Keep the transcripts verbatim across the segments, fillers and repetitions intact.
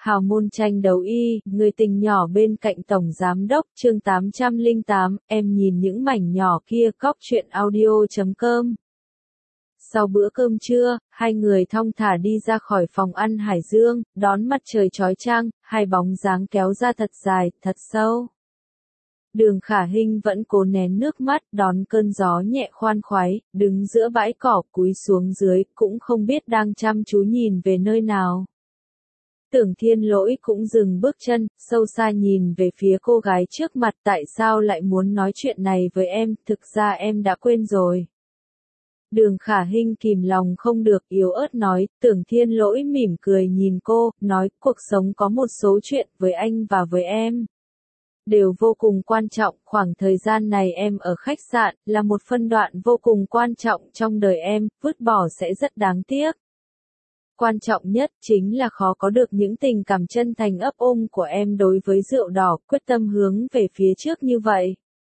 Hào môn tranh đấu y, người tình nhỏ bên cạnh tổng giám đốc, chương tám trăm lẻ tám, em nhìn những mảnh nhỏ kia. Cóc truyện audio chấm com. Sau bữa cơm trưa, hai người thong thả đi ra khỏi phòng ăn hải dương, đón mặt trời chói chang, hai bóng dáng kéo ra thật dài, thật sâu. Đường Khả Hinh vẫn cố nén nước mắt, đón cơn gió nhẹ khoan khoái, đứng giữa bãi cỏ, cúi xuống dưới, cũng không biết đang chăm chú nhìn về nơi nào. Tưởng Thiên Lỗi cũng dừng bước chân, sâu xa nhìn về phía cô gái trước mặt. Tại sao lại muốn nói chuyện này với em, thực ra em đã quên rồi. Đường Khả Hinh kìm lòng không được, yếu ớt nói. Tưởng Thiên Lỗi mỉm cười nhìn cô, nói, cuộc sống có một số chuyện với anh và với em đều vô cùng quan trọng. Khoảng thời gian này em ở khách sạn là một phân đoạn vô cùng quan trọng trong đời em, vứt bỏ sẽ rất đáng tiếc. Quan trọng nhất chính là khó có được những tình cảm chân thành ấp ôm của em đối với rượu đỏ, quyết tâm hướng về phía trước như vậy.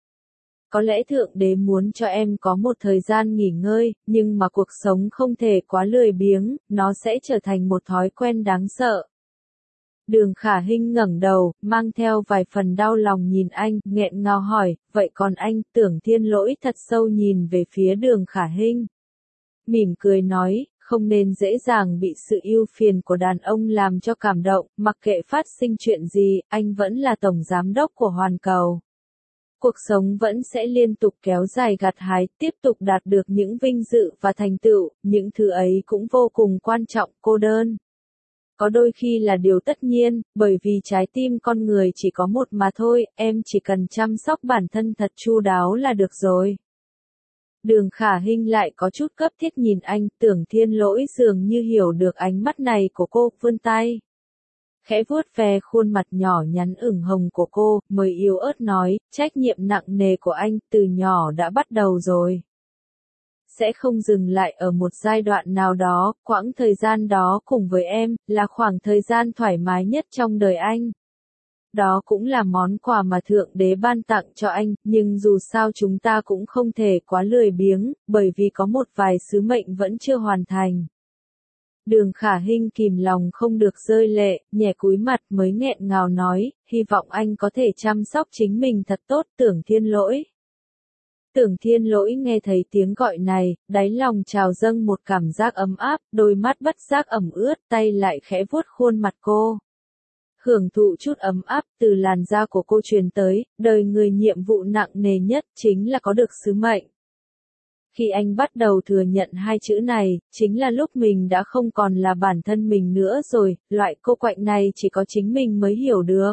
Có lẽ Thượng Đế muốn cho em có một thời gian nghỉ ngơi, nhưng mà cuộc sống không thể quá lười biếng, nó sẽ trở thành một thói quen đáng sợ. Đường Khả Hinh ngẩng đầu, mang theo vài phần đau lòng nhìn anh, nghẹn ngào hỏi, vậy còn anh? Tưởng Thiên Lỗi thật sâu nhìn về phía Đường Khả Hinh, mỉm cười nói, không nên dễ dàng bị sự ưu phiền của đàn ông làm cho cảm động, mặc kệ phát sinh chuyện gì, anh vẫn là tổng giám đốc của Hoàn Cầu. Cuộc sống vẫn sẽ liên tục kéo dài gặt hái, tiếp tục đạt được những vinh dự và thành tựu, những thứ ấy cũng vô cùng quan trọng. Cô đơn có đôi khi là điều tất nhiên, bởi vì trái tim con người chỉ có một mà thôi, em chỉ cần chăm sóc bản thân thật chu đáo là được rồi. Đường Khả Hinh lại có chút cấp thiết nhìn anh. Tưởng Thiên Lỗi dường như hiểu được ánh mắt này của cô, vươn tay khẽ vuốt ve khuôn mặt nhỏ nhắn ửng hồng của cô, mới yếu ớt nói, trách nhiệm nặng nề của anh từ nhỏ đã bắt đầu rồi. Sẽ không dừng lại ở một giai đoạn nào đó, quãng thời gian đó cùng với em, là khoảng thời gian thoải mái nhất trong đời anh. Đó cũng là món quà mà Thượng Đế ban tặng cho anh, nhưng dù sao chúng ta cũng không thể quá lười biếng, bởi vì có một vài sứ mệnh vẫn chưa hoàn thành. Đường Khả Hinh kìm lòng không được rơi lệ, nhẹ cúi mặt mới nghẹn ngào nói, hy vọng anh có thể chăm sóc chính mình thật tốt. Tưởng Thiên Lỗi. Tưởng Thiên Lỗi nghe thấy tiếng gọi này, đáy lòng trào dâng một cảm giác ấm áp, đôi mắt bất giác ẩm ướt, tay lại khẽ vuốt khuôn mặt cô. Hưởng thụ chút ấm áp từ làn da của cô truyền tới, đời người nhiệm vụ nặng nề nhất chính là có được sứ mệnh. Khi anh bắt đầu thừa nhận hai chữ này, chính là lúc mình đã không còn là bản thân mình nữa rồi, loại cô quạnh này chỉ có chính mình mới hiểu được.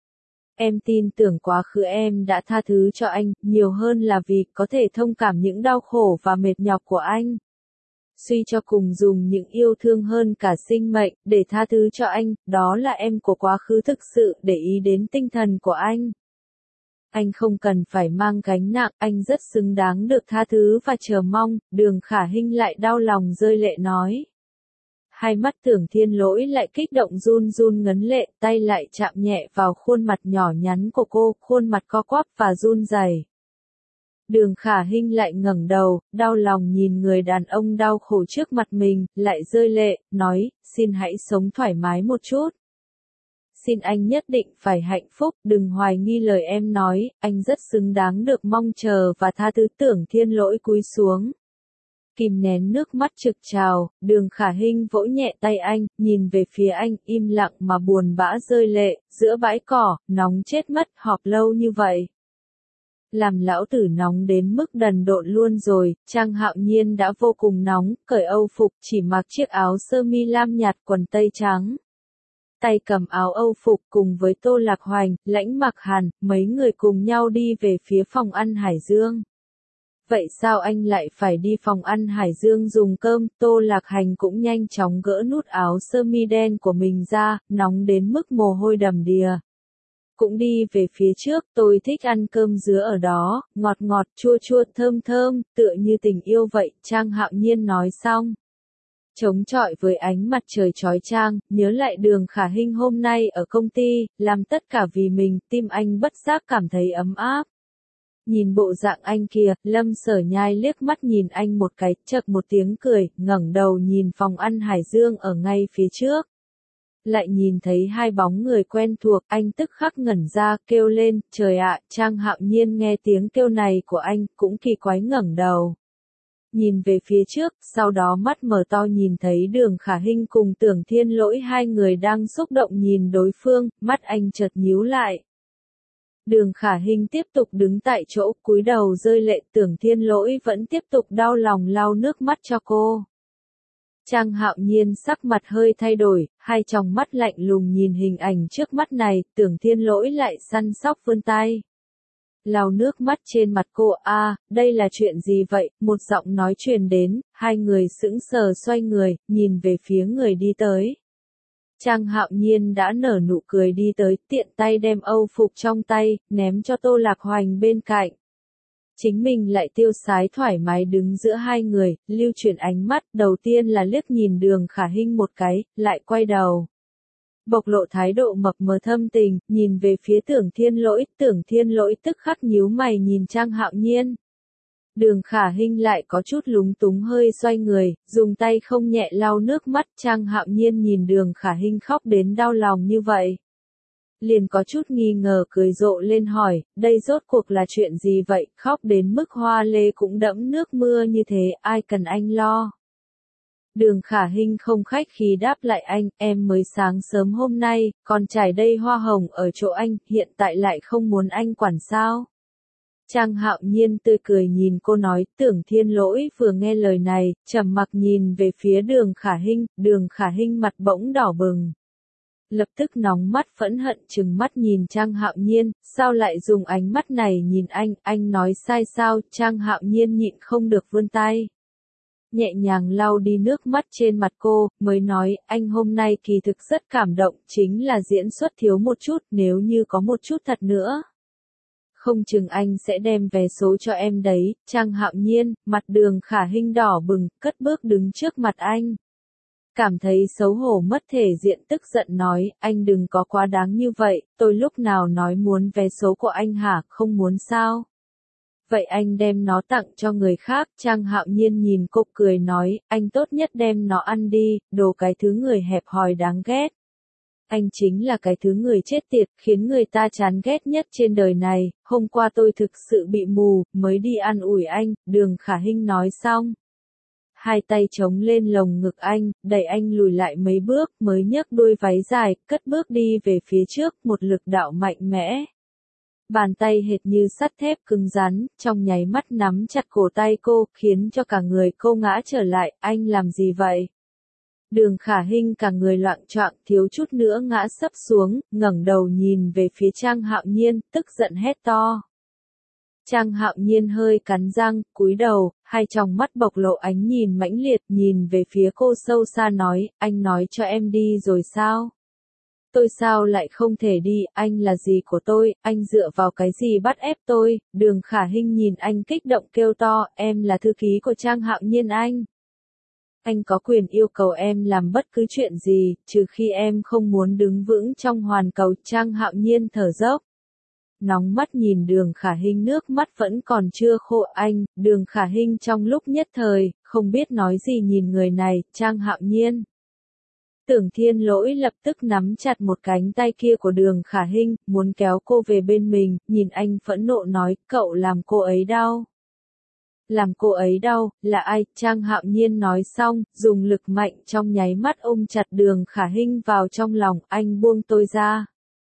Em tin tưởng quá khứ em đã tha thứ cho anh, nhiều hơn là vì có thể thông cảm những đau khổ và mệt nhọc của anh. Suy cho cùng dùng những yêu thương hơn cả sinh mệnh, để tha thứ cho anh, đó là em của quá khứ thực sự để ý đến tinh thần của anh. Anh không cần phải mang gánh nặng, anh rất xứng đáng được tha thứ và chờ mong. Đường Khả Hinh lại đau lòng rơi lệ nói. Hai mắt Tưởng Thiên Lỗi lại kích động run run ngấn lệ, tay lại chạm nhẹ vào khuôn mặt nhỏ nhắn của cô, khuôn mặt co quắp và run rẩy. Đường Khả Hinh lại ngẩng đầu, đau lòng nhìn người đàn ông đau khổ trước mặt mình, lại rơi lệ, nói, xin hãy sống thoải mái một chút. Xin anh nhất định phải hạnh phúc, đừng hoài nghi lời em nói, anh rất xứng đáng được mong chờ và tha thứ. Tưởng Thiên Lỗi cúi xuống, kìm nén nước mắt trực trào. Đường Khả Hinh vỗ nhẹ tay anh, nhìn về phía anh, im lặng mà buồn bã rơi lệ, giữa bãi cỏ, nóng chết mất, họp lâu như vậy. Làm lão tử nóng đến mức đần độn luôn rồi. Trang Hạo Nhiên đã vô cùng nóng, cởi âu phục, chỉ mặc chiếc áo sơ mi lam nhạt quần tây trắng. Tay cầm áo âu phục cùng với Tô Lạc Hoành, Lãnh Mặc Hàn, mấy người cùng nhau đi về phía phòng ăn Hải Dương. Vậy sao anh lại phải đi phòng ăn Hải Dương dùng cơm? Tô Lạc Hành cũng nhanh chóng gỡ nút áo sơ mi đen của mình ra, nóng đến mức mồ hôi đầm đìa. Cũng đi về phía trước, tôi thích ăn cơm dứa ở đó, ngọt ngọt, chua chua, thơm thơm, tựa như tình yêu vậy. Trang Hạo Nhiên nói xong, chống chọi với ánh mặt trời chói chang, nhớ lại Đường Khả Hinh hôm nay ở công ty, làm tất cả vì mình, tim anh bất giác cảm thấy ấm áp. Nhìn bộ dạng anh kia, Lâm Sở Nhai liếc mắt nhìn anh một cái, chợt một tiếng cười, ngẩng đầu nhìn phòng ăn Hải Dương ở ngay phía trước. Lại nhìn thấy hai bóng người quen thuộc, anh tức khắc ngẩn ra, kêu lên, trời ạ, Trang Hạo Nhiên nghe tiếng kêu này của anh, cũng kỳ quái ngẩng đầu. Nhìn về phía trước, sau đó mắt mở to nhìn thấy Đường Khả Hinh cùng Tưởng Thiên Lỗi hai người đang xúc động nhìn đối phương, mắt anh chợt nhíu lại. Đường Khả Hinh tiếp tục đứng tại chỗ, cúi đầu rơi lệ, Tưởng Thiên Lỗi vẫn tiếp tục đau lòng lau nước mắt cho cô. Trang Hạo Nhiên sắc mặt hơi thay đổi, hai tròng mắt lạnh lùng nhìn hình ảnh trước mắt này, Tưởng Thiên Lỗi lại săn sóc vươn tay. Lau nước mắt trên mặt cô, a, à, đây là chuyện gì vậy, một giọng nói truyền đến, hai người sững sờ xoay người, nhìn về phía người đi tới. Trang Hạo Nhiên đã nở nụ cười đi tới, tiện tay đem âu phục trong tay, ném cho Tô Lạc Hoành bên cạnh. Chính mình lại tiêu sái thoải mái đứng giữa hai người, lưu chuyển ánh mắt, đầu tiên là liếc nhìn Đường Khả Hinh một cái, lại quay đầu. Bộc lộ thái độ mập mờ thâm tình, nhìn về phía Tưởng Thiên Lỗi, Tưởng Thiên Lỗi tức khắc nhíu mày nhìn Trang Hạo Nhiên. Đường Khả Hinh lại có chút lúng túng hơi xoay người, dùng tay không nhẹ lau nước mắt, Trang Hạo Nhiên nhìn Đường Khả Hinh khóc đến đau lòng như vậy. Liền có chút nghi ngờ cười rộ lên hỏi, đây rốt cuộc là chuyện gì vậy, khóc đến mức hoa lê cũng đẫm nước mưa như thế, ai cần anh lo. Đường Khả Hinh không khách khí đáp lại anh, em mới sáng sớm hôm nay, còn trải đầy hoa hồng ở chỗ anh, hiện tại lại không muốn anh quản sao. Trang Hạo Nhiên tươi cười nhìn cô nói, Tưởng Thiên Lỗi vừa nghe lời này, trầm mặc nhìn về phía Đường Khả Hinh, Đường Khả Hinh mặt bỗng đỏ bừng. Lập tức nóng mắt phẫn hận trừng mắt nhìn Trang Hạo Nhiên, sao lại dùng ánh mắt này nhìn anh, anh nói sai sao, Trang Hạo Nhiên nhịn không được vươn tay. Nhẹ nhàng lau đi nước mắt trên mặt cô, mới nói, anh hôm nay kỳ thực rất cảm động, chính là diễn xuất thiếu một chút, nếu như có một chút thật nữa. Không chừng anh sẽ đem vé số cho em đấy, Trang Hạo Nhiên, mặt Đường Khả Hinh đỏ bừng, cất bước đứng trước mặt anh. Cảm thấy xấu hổ mất thể diện tức giận nói, anh đừng có quá đáng như vậy, tôi lúc nào nói muốn vé số của anh hả, không muốn sao? Vậy anh đem nó tặng cho người khác, Trang Hạo Nhiên nhìn cô cười nói, anh tốt nhất đem nó ăn đi, đồ cái thứ người hẹp hòi đáng ghét. Anh chính là cái thứ người chết tiệt, khiến người ta chán ghét nhất trên đời này, hôm qua tôi thực sự bị mù, mới đi ăn ủi anh, Đường Khả Hinh nói xong. Hai tay chống lên lồng ngực anh, đẩy anh lùi lại mấy bước, mới nhấc đuôi váy dài, cất bước đi về phía trước, một lực đạo mạnh mẽ. Bàn tay hệt như sắt thép cứng rắn, trong nháy mắt nắm chặt cổ tay cô, khiến cho cả người cô ngã trở lại, anh làm gì vậy? Đường Khả Hinh cả người loạng choạng, thiếu chút nữa ngã sấp xuống, ngẩng đầu nhìn về phía Trang Hạo Nhiên, tức giận hét to. Trang Hạo Nhiên hơi cắn răng, cúi đầu, hai tròng mắt bộc lộ ánh nhìn mãnh liệt, nhìn về phía cô sâu xa nói, anh nói cho em đi rồi sao? Tôi sao lại không thể đi, anh là gì của tôi, anh dựa vào cái gì bắt ép tôi? Đường Khả Hinh nhìn anh kích động kêu to, em là thư ký của Trang Hạo Nhiên anh. Anh có quyền yêu cầu em làm bất cứ chuyện gì, trừ khi em không muốn đứng vững trong hoàn cầu. Trang Hạo Nhiên thở dốc. Nóng mắt nhìn Đường Khả Hinh, nước mắt vẫn còn chưa khô. Anh, Đường Khả Hinh trong lúc nhất thời, không biết nói gì nhìn người này, Trang Hạo Nhiên. Tưởng Thiên Lỗi lập tức nắm chặt một cánh tay kia của Đường Khả Hinh, muốn kéo cô về bên mình, nhìn anh phẫn nộ nói, cậu làm cô ấy đau. Làm cô ấy đau, là ai? Trang Hạo Nhiên nói xong, dùng lực mạnh trong nháy mắt ôm chặt Đường Khả Hinh vào trong lòng, anh buông tôi ra.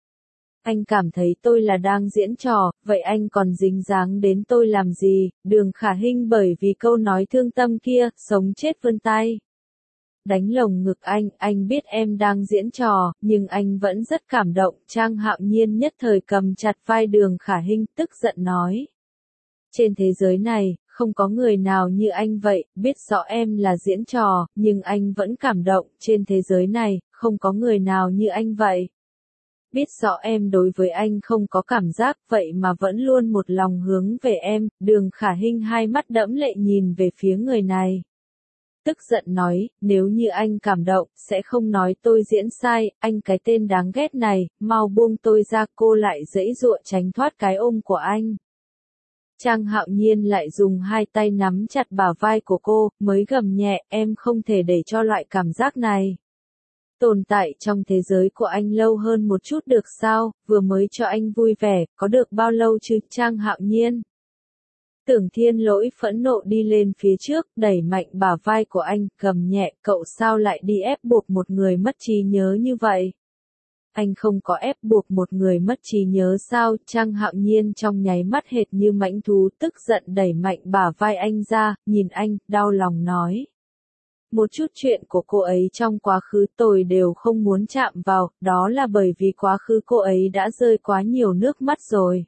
Anh cảm thấy tôi là đang diễn trò, vậy anh còn dính dáng đến tôi làm gì? Đường Khả Hinh bởi vì câu nói thương tâm kia, sống chết vươn tay. Đánh lồng ngực anh, anh biết em đang diễn trò, nhưng anh vẫn rất cảm động. Trang Hạo Nhiên nhất thời cầm chặt vai Đường Khả Hinh, tức giận nói. Trên thế giới này, không có người nào như anh vậy, biết rõ em là diễn trò, nhưng anh vẫn cảm động, trên thế giới này, không có người nào như anh vậy. Biết rõ em đối với anh không có cảm giác, vậy mà vẫn luôn một lòng hướng về em. Đường Khả Hinh hai mắt đẫm lệ nhìn về phía người này. Tức giận nói, nếu như anh cảm động, sẽ không nói tôi diễn sai, anh cái tên đáng ghét này, mau buông tôi ra. Cô lại giãy giụa tránh thoát cái ôm của anh. Trang Hạo Nhiên lại dùng hai tay nắm chặt bả vai của cô, mới gầm nhẹ, em không thể để cho loại cảm giác này. tồn tại trong thế giới của anh lâu hơn một chút được sao, vừa mới cho anh vui vẻ, có được bao lâu chứ, Trang Hạo Nhiên. Tưởng Thiên Lỗi phẫn nộ đi lên phía trước, đẩy mạnh bả vai của anh, gầm nhẹ, cậu sao lại đi ép buộc một người mất trí nhớ như vậy? Anh không có ép buộc một người mất trí nhớ sao? Trang Hạo Nhiên trong nháy mắt hệt như mãnh thú, tức giận đẩy mạnh bả vai anh ra, nhìn anh, đau lòng nói. Một chút chuyện của cô ấy trong quá khứ tôi đều không muốn chạm vào, đó là bởi vì quá khứ cô ấy đã rơi quá nhiều nước mắt rồi.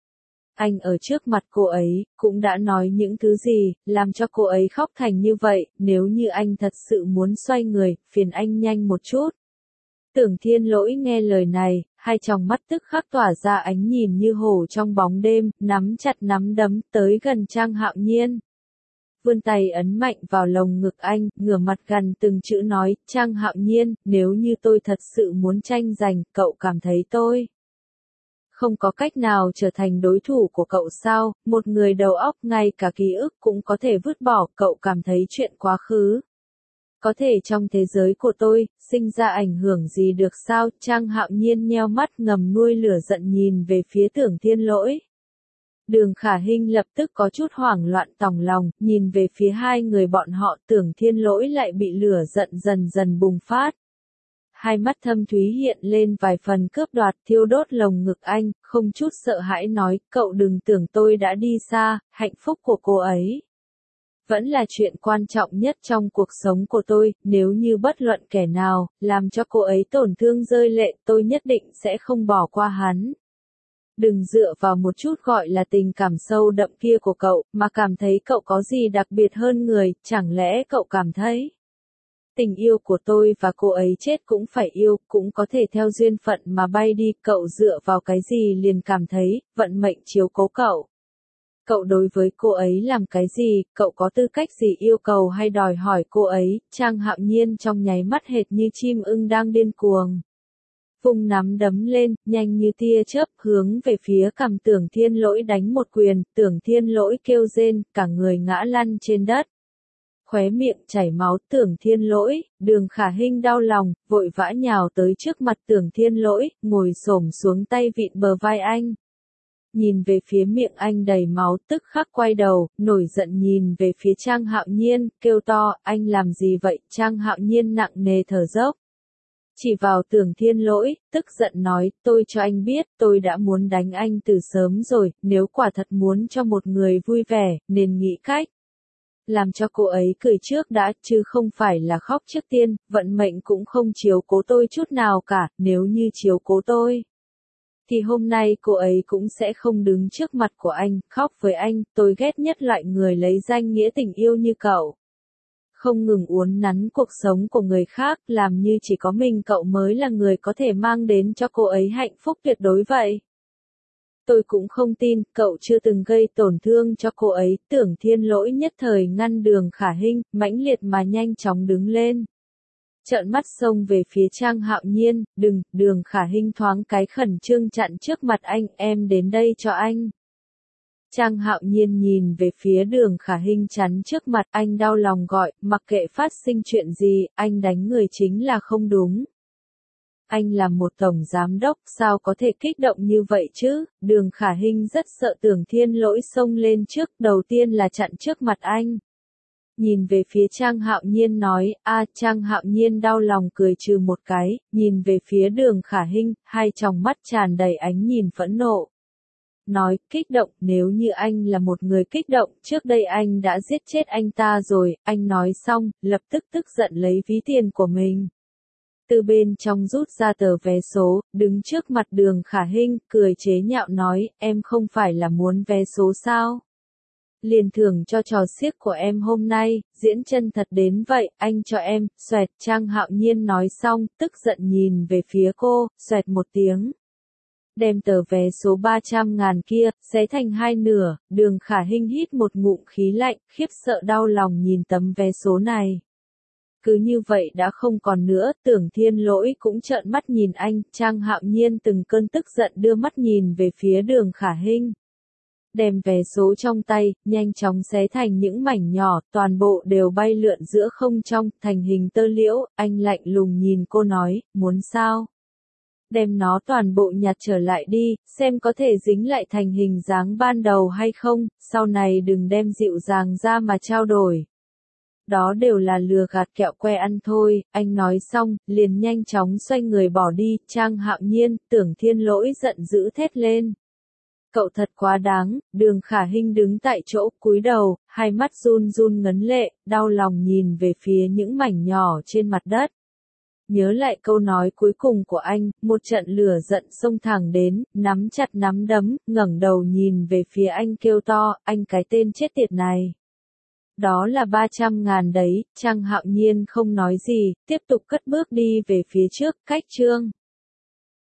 Anh ở trước mặt cô ấy, cũng đã nói những thứ gì, làm cho cô ấy khóc thành như vậy, nếu như anh thật sự muốn xoay người, phiền anh nhanh một chút. Tưởng Thiên Lỗi nghe lời này, hai tròng mắt tức khắc tỏa ra ánh nhìn như hổ trong bóng đêm, nắm chặt nắm đấm, tới gần Trang Hạo Nhiên. Vươn tay ấn mạnh vào lồng ngực anh, ngửa mặt gần từng chữ nói, Trang Hạo Nhiên, nếu như tôi thật sự muốn tranh giành, cậu cảm thấy tôi không có cách nào trở thành đối thủ của cậu sao, một người đầu óc ngay cả ký ức cũng có thể vứt bỏ, cậu cảm thấy chuyện quá khứ có thể trong thế giới của tôi, sinh ra ảnh hưởng gì được sao? Trang Hạo Nhiên nheo mắt ngầm nuôi lửa giận nhìn về phía Tưởng Thiên Lỗi. Đường Khả Hinh lập tức có chút hoảng loạn tòng lòng, nhìn về phía hai người bọn họ, Tưởng Thiên Lỗi lại bị lửa giận dần dần bùng phát. Hai mắt thâm thúy hiện lên vài phần cướp đoạt, thiêu đốt lồng ngực anh, không chút sợ hãi nói, cậu đừng tưởng tôi đã đi xa, hạnh phúc của cô ấy vẫn là chuyện quan trọng nhất trong cuộc sống của tôi, nếu như bất luận kẻ nào, làm cho cô ấy tổn thương rơi lệ, tôi nhất định sẽ không bỏ qua hắn. Đừng dựa vào một chút gọi là tình cảm sâu đậm kia của cậu, mà cảm thấy cậu có gì đặc biệt hơn người, chẳng lẽ cậu cảm thấy tình yêu của tôi và cô ấy chết cũng phải yêu, cũng có thể theo duyên phận mà bay đi, cậu dựa vào cái gì liền cảm thấy, vận mệnh chiếu cố cậu. Cậu đối với cô ấy làm cái gì, cậu có tư cách gì yêu cầu hay đòi hỏi cô ấy, Trang Hạo Nhiên trong nháy mắt hệt như chim ưng đang điên cuồng. Vung nắm đấm lên, nhanh như tia chớp, hướng về phía cằm Tưởng Thiên Lỗi đánh một quyền, Tưởng Thiên Lỗi kêu rên, cả người ngã lăn trên đất. Khóe miệng chảy máu, Tưởng Thiên Lỗi, Đường Khả Hinh đau lòng, vội vã nhào tới trước mặt Tưởng Thiên Lỗi, ngồi xổm xuống tay vịn bờ vai anh. Nhìn về phía miệng anh đầy máu, tức khắc quay đầu, nổi giận nhìn về phía Trang Hạo Nhiên, kêu to, anh làm gì vậy? Trang Hạo Nhiên nặng nề thở dốc. Chỉ vào Tưởng Thiên Lỗi, tức giận nói, tôi cho anh biết, tôi đã muốn đánh anh từ sớm rồi, nếu quả thật muốn cho một người vui vẻ, nên nghĩ cách làm cho cô ấy cười trước đã, chứ không phải là khóc trước tiên, vận mệnh cũng không chiếu cố tôi chút nào cả, nếu như chiếu cố tôi thì hôm nay cô ấy cũng sẽ không đứng trước mặt của anh, khóc với anh, tôi ghét nhất loại người lấy danh nghĩa tình yêu như cậu. Không ngừng uốn nắn cuộc sống của người khác, làm như chỉ có mình cậu mới là người có thể mang đến cho cô ấy hạnh phúc tuyệt đối vậy. Tôi cũng không tin, cậu chưa từng gây tổn thương cho cô ấy, Tưởng Thiên Lỗi nhất thời ngăn Đường Khả Hinh, mãnh liệt mà nhanh chóng đứng lên. Trợn mắt xông về phía Trang Hạo Nhiên, đừng, Đường Khả Hinh thoáng cái khẩn trương chặn trước mặt anh, em đến đây cho anh. Trang Hạo Nhiên nhìn về phía Đường Khả Hinh chắn trước mặt, anh đau lòng gọi, mặc kệ phát sinh chuyện gì, anh đánh người chính là không đúng. Anh là một tổng giám đốc, sao có thể kích động như vậy chứ? Đường Khả Hinh rất sợ Tưởng Thiên Lỗi xông lên trước, đầu tiên là chặn trước mặt anh. Nhìn về phía Trang Hạo Nhiên nói, a Trang Hạo Nhiên đau lòng cười trừ một cái, nhìn về phía Đường Khả Hinh, hai tròng mắt tràn đầy ánh nhìn phẫn nộ. Nói, kích động, nếu như anh là một người kích động, trước đây anh đã giết chết anh ta rồi, anh nói xong, lập tức tức giận lấy ví tiền của mình. Từ bên trong rút ra tờ vé số, đứng trước mặt Đường Khả Hinh, cười chế nhạo nói, em không phải là muốn vé số sao? Liền thưởng cho trò xiếc của em hôm nay, diễn chân thật đến vậy, anh cho em, xoẹt, Trang Hạo Nhiên nói xong, tức giận nhìn về phía cô, xoẹt một tiếng. Đem tờ vé số ba trăm ngàn kia, xé thành hai nửa, Đường Khả Hinh hít một ngụm khí lạnh, khiếp sợ đau lòng nhìn tấm vé số này. Cứ như vậy đã không còn nữa, Tưởng Thiên Lỗi cũng trợn mắt nhìn anh, Trang Hạo Nhiên từng cơn tức giận đưa mắt nhìn về phía Đường Khả Hinh. đem vé số trong tay, nhanh chóng xé thành những mảnh nhỏ, toàn bộ đều bay lượn giữa không trong, thành hình tơ liễu, anh lạnh lùng nhìn cô nói, muốn sao? Đem nó toàn bộ nhặt trở lại đi, xem có thể dính lại thành hình dáng ban đầu hay không, sau này đừng đem dịu dàng ra mà trao đổi. Đó đều là lừa gạt kẹo que ăn thôi, anh nói xong, liền nhanh chóng xoay người bỏ đi, Trang Hạo Nhiên, Tưởng Thiên Lỗi giận dữ thét lên. Cậu thật quá đáng, Đường Khả Hinh đứng tại chỗ, cúi đầu, hai mắt run run ngấn lệ, đau lòng nhìn về phía những mảnh nhỏ trên mặt đất. Nhớ lại câu nói cuối cùng của anh, một trận lửa giận xông thẳng đến, nắm chặt nắm đấm, ngẩng đầu nhìn về phía anh kêu to, anh cái tên chết tiệt này. Đó là ba trăm ngàn đấy, Trang Hạo Nhiên không nói gì, tiếp tục cất bước đi về phía trước, cách Trương